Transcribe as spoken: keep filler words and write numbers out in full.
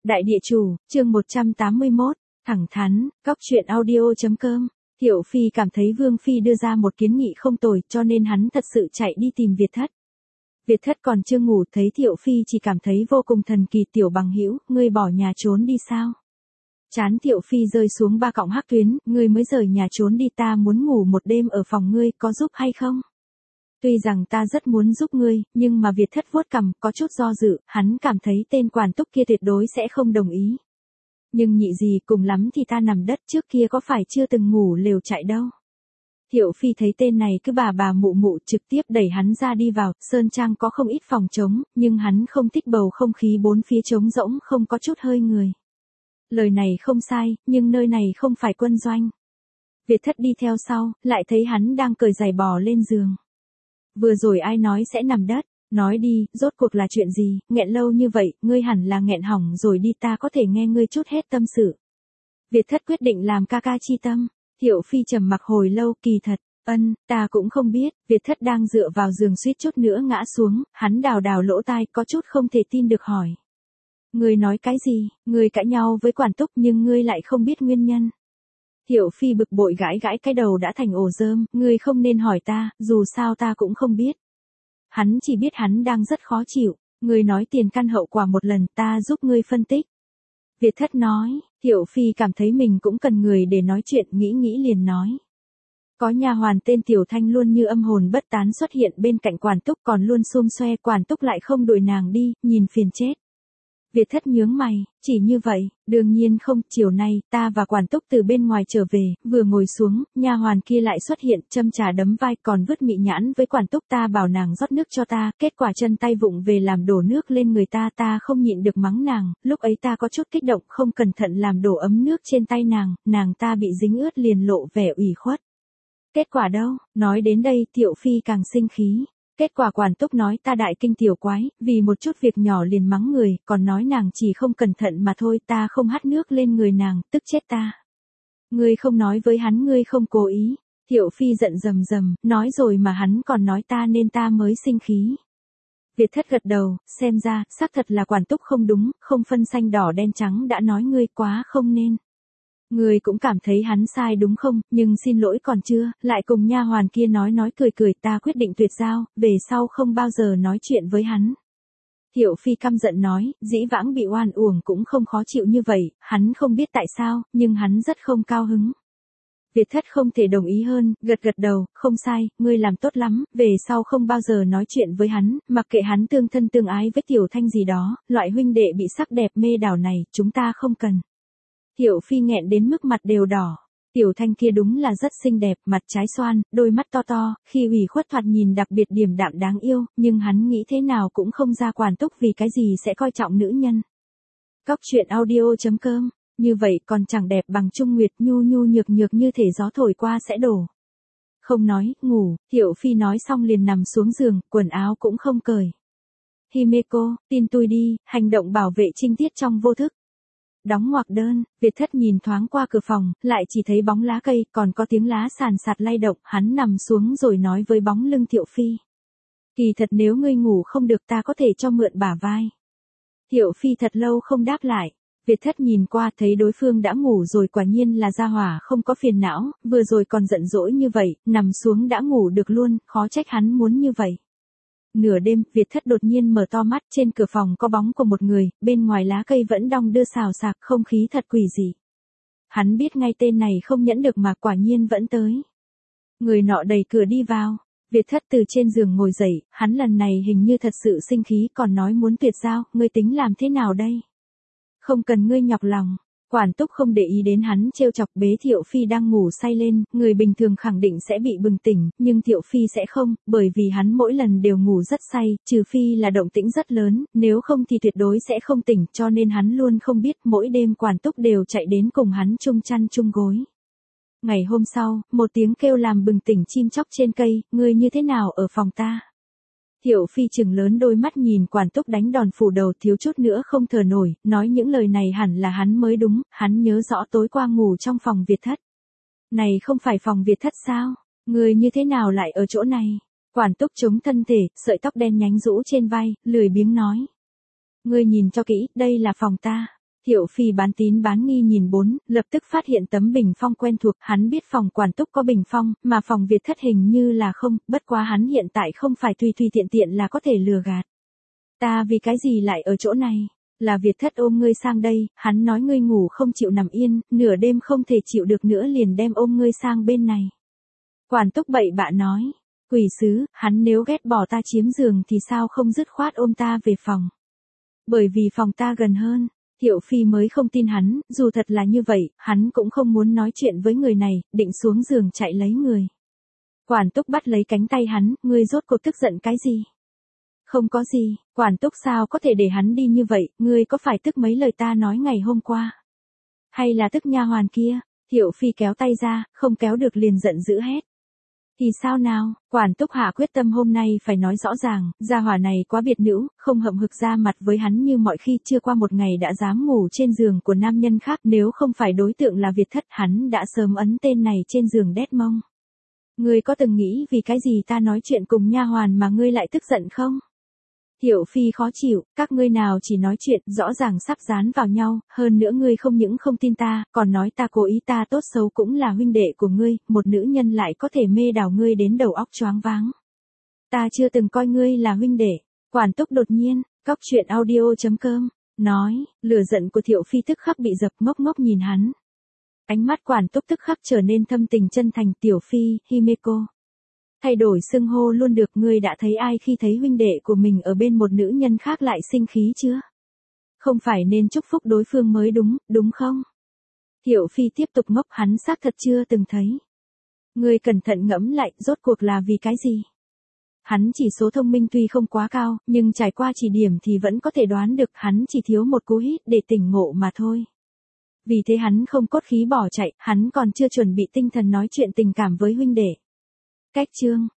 Đại địa chủ, chương một trăm tám mươi mốt, thẳng thắn, góc truyện audio.com. Thiệu Phi cảm thấy Vương Phi đưa ra một kiến nghị không tồi cho nên hắn thật sự chạy đi tìm Việt Thất. Việt Thất còn chưa ngủ thấy Thiệu Phi chỉ cảm thấy vô cùng thần kỳ. Tiểu bằng hữu, ngươi bỏ nhà trốn đi sao? Chán Thiệu Phi rơi xuống ba cọng hắc tuyến, ngươi mới rời nhà trốn đi, ta muốn ngủ một đêm ở phòng ngươi, có giúp hay không? Tuy rằng ta rất muốn giúp ngươi, nhưng mà Việt Thất vuốt cằm, có chút do dự, hắn cảm thấy tên quản túc kia tuyệt đối sẽ không đồng ý. Nhưng nhị gì, cùng lắm thì ta nằm đất, trước kia có phải chưa từng ngủ lều trại đâu. Thiệu Phi thấy tên này cứ bà bà mụ mụ, trực tiếp đẩy hắn ra đi vào. Sơn Trang có không ít phòng trống, nhưng hắn không thích bầu không khí bốn phía trống rỗng, không có chút hơi người. Lời này không sai, nhưng nơi này không phải quân doanh. Việt Thất đi theo sau, lại thấy hắn đang cởi giày bò lên giường. Vừa rồi ai nói sẽ nằm đất, nói đi, rốt cuộc là chuyện gì, nghẹn lâu như vậy, ngươi hẳn là nghẹn hỏng rồi đi, ta có thể nghe ngươi chút hết tâm sự. Việt Thất quyết định làm ca ca chi tâm. Thiệu Phi trầm mặc hồi lâu, kỳ thật, ân, ta cũng không biết. Việt Thất đang dựa vào giường suýt chút nữa ngã xuống, hắn đào đào lỗ tai, có chút không thể tin được hỏi. Ngươi nói cái gì, ngươi cãi nhau với quản túc nhưng ngươi lại không biết nguyên nhân. Thiệu Phi bực bội gãi gãi cái đầu đã thành ổ rơm, ngươi không nên hỏi ta, dù sao ta cũng không biết. Hắn chỉ biết hắn đang rất khó chịu, ngươi nói tiền căn hậu quả một lần, ta giúp ngươi phân tích. Việt Thất nói, Thiệu Phi cảm thấy mình cũng cần người để nói chuyện, nghĩ nghĩ liền nói. Có nha hoàn tên Tiểu Thanh luôn như âm hồn bất tán xuất hiện bên cạnh quản túc, còn luôn xum xoe, quản túc lại không đuổi nàng đi, nhìn phiền chết. Việt Thất nhướng mày, chỉ như vậy, đương nhiên không, chiều nay, ta và quản túc từ bên ngoài trở về, vừa ngồi xuống, nha hoàn kia lại xuất hiện, châm trà đấm vai, còn vứt mị nhãn với quản túc, ta bảo nàng rót nước cho ta, kết quả chân tay vụng về làm đổ nước lên người ta, ta không nhịn được mắng nàng, lúc ấy ta có chút kích động, không cẩn thận làm đổ ấm nước trên tay nàng, nàng ta bị dính ướt liền lộ vẻ ủy khuất. Kết quả đâu, nói đến đây, Thiệu Phi càng sinh khí. Kết quả quản túc nói ta đại kinh tiểu quái, vì một chút việc nhỏ liền mắng người, còn nói nàng chỉ không cẩn thận mà thôi, ta không hắt nước lên người nàng, tức chết ta. Ngươi không nói với hắn, ngươi không cố ý. Thiệu Phi giận rầm rầm, nói rồi mà hắn còn nói ta nên ta mới sinh khí. Việt Thất gật đầu, xem ra, xác thật là quản túc không đúng, không phân xanh đỏ đen trắng đã nói ngươi quá không nên. Ngươi cũng cảm thấy hắn sai đúng không, nhưng xin lỗi còn chưa, lại cùng nha hoàn kia nói nói cười cười, ta quyết định tuyệt giao, về sau không bao giờ nói chuyện với hắn. Thiệu Phi căm giận nói, dĩ vãng bị oan uổng cũng không khó chịu như vậy, hắn không biết tại sao, nhưng hắn rất không cao hứng. Việt Thất không thể đồng ý hơn, gật gật đầu, không sai, ngươi làm tốt lắm, về sau không bao giờ nói chuyện với hắn, mặc kệ hắn tương thân tương ái với Tiểu Thanh gì đó, loại huynh đệ bị sắc đẹp mê đảo này, chúng ta không cần. Thiệu Phi nghẹn đến mức mặt đều đỏ. Tiểu Thanh kia đúng là rất xinh đẹp, mặt trái xoan, đôi mắt to to, khi ủy khuất thoạt nhìn đặc biệt điềm đạm đáng yêu, nhưng hắn nghĩ thế nào cũng không ra quản túc vì cái gì sẽ coi trọng nữ nhân. Góc truyện audio.com, như vậy còn chẳng đẹp bằng Trung Nguyệt, nhu nhu nhược nhược như thể gió thổi qua sẽ đổ. Không nói, ngủ, Thiệu Phi nói xong liền nằm xuống giường, quần áo cũng không cởi. Himeko, tin tôi đi, hành động bảo vệ trinh tiết trong vô thức. Đóng ngoặc đơn, Việt Thất nhìn thoáng qua cửa phòng, lại chỉ thấy bóng lá cây, còn có tiếng lá sàn sạt lay động, hắn nằm xuống rồi nói với bóng lưng Thiệu Phi. Kỳ thật nếu ngươi ngủ không được ta có thể cho mượn bả vai. Thiệu Phi thật lâu không đáp lại, Việt Thất nhìn qua thấy đối phương đã ngủ rồi, quả nhiên là gia hỏa không có phiền não, vừa rồi còn giận dỗi như vậy, nằm xuống đã ngủ được luôn, khó trách hắn muốn như vậy. Nửa đêm, Việt Thất đột nhiên mở to mắt, trên cửa phòng có bóng của một người, bên ngoài lá cây vẫn đong đưa xào xạc, không khí thật quỷ dị. Hắn biết ngay tên này không nhẫn được mà quả nhiên vẫn tới. Người nọ đẩy cửa đi vào, Việt Thất từ trên giường ngồi dậy, hắn lần này hình như thật sự sinh khí, còn nói muốn tuyệt giao, ngươi tính làm thế nào đây? Không cần ngươi nhọc lòng. Quản túc không để ý đến hắn trêu chọc, bế Thiệu Phi đang ngủ say lên, người bình thường khẳng định sẽ bị bừng tỉnh, nhưng Thiệu Phi sẽ không, bởi vì hắn mỗi lần đều ngủ rất say, trừ phi là động tĩnh rất lớn, nếu không thì tuyệt đối sẽ không tỉnh, cho nên hắn luôn không biết, mỗi đêm quản túc đều chạy đến cùng hắn chung chăn chung gối. Ngày hôm sau, một tiếng kêu làm bừng tỉnh chim chóc trên cây, ngươi như thế nào ở phòng ta? Thiệu Phi trừng lớn đôi mắt nhìn quản túc đánh đòn phủ đầu, thiếu chút nữa không thở nổi, nói những lời này hẳn là hắn mới đúng, hắn nhớ rõ tối qua ngủ trong phòng Việt Thất. Này không phải phòng Việt Thất sao? Người như thế nào lại ở chỗ này? Quản túc chống thân thể, sợi tóc đen nhánh rũ trên vai, lười biếng nói. Ngươi nhìn cho kỹ, đây là phòng ta. Thiệu Phi bán tín bán nghi nhìn bốn, lập tức phát hiện tấm bình phong quen thuộc, hắn biết phòng Quản Túc có bình phong, mà phòng Việt Thất hình như là không, bất quá hắn hiện tại không phải tùy tùy tiện tiện là có thể lừa gạt. Ta vì cái gì lại ở chỗ này? Là Việt Thất ôm ngươi sang đây, hắn nói ngươi ngủ không chịu nằm yên, nửa đêm không thể chịu được nữa liền đem ôm ngươi sang bên này. Quản Túc bậy bạ nói, quỷ sứ, hắn nếu ghét bỏ ta chiếm giường thì sao không dứt khoát ôm ta về phòng? Bởi vì phòng ta gần hơn. Thiệu Phi mới không tin hắn, dù thật là như vậy, hắn cũng không muốn nói chuyện với người này, định xuống giường chạy lấy người. Quản Túc bắt lấy cánh tay hắn, ngươi rốt cuộc tức giận cái gì? Không có gì, Quản Túc sao có thể để hắn đi như vậy, ngươi có phải tức mấy lời ta nói ngày hôm qua? Hay là tức nha hoàn kia? Thiệu Phi kéo tay ra, không kéo được liền giận dữ hét. Thì sao nào, Quản Túc hạ quyết tâm hôm nay phải nói rõ ràng, gia hỏa này quá biệt nữ, không hậm hực ra mặt với hắn như mọi khi, chưa qua một ngày đã dám ngủ trên giường của nam nhân khác, nếu không phải đối tượng là Việt Thất hắn đã sớm ấn tên này trên giường đét mông. Ngươi có từng nghĩ vì cái gì ta nói chuyện cùng nha hoàn mà ngươi lại tức giận không? Thiệu Phi khó chịu, các ngươi nào chỉ nói chuyện, rõ ràng sắp dán vào nhau, hơn nữa ngươi không những không tin ta, còn nói ta cố ý, ta tốt xấu cũng là huynh đệ của ngươi, một nữ nhân lại có thể mê đảo ngươi đến đầu óc choáng váng. Ta chưa từng coi ngươi là huynh đệ. Quản Túc đột nhiên, cóc truyện audio chấm com, nói, lửa giận của Thiệu Phi tức khắc bị dập, ngốc ngốc nhìn hắn. Ánh mắt Quản Túc tức khắc trở nên thâm tình chân thành. Tiểu Phi, Himeko. Thay đổi xưng hô luôn được, ngươi đã thấy ai khi thấy huynh đệ của mình ở bên một nữ nhân khác lại sinh khí chưa? Không phải nên chúc phúc đối phương mới đúng, đúng không? Thiệu Phi tiếp tục ngốc, hắn xác thật chưa từng thấy. Ngươi cẩn thận ngẫm lại, rốt cuộc là vì cái gì? Hắn chỉ số thông minh tuy không quá cao, nhưng trải qua chỉ điểm thì vẫn có thể đoán được, hắn chỉ thiếu một cú hít để tỉnh ngộ mà thôi. Vì thế hắn không cốt khí bỏ chạy, hắn còn chưa chuẩn bị tinh thần nói chuyện tình cảm với huynh đệ. Cách chương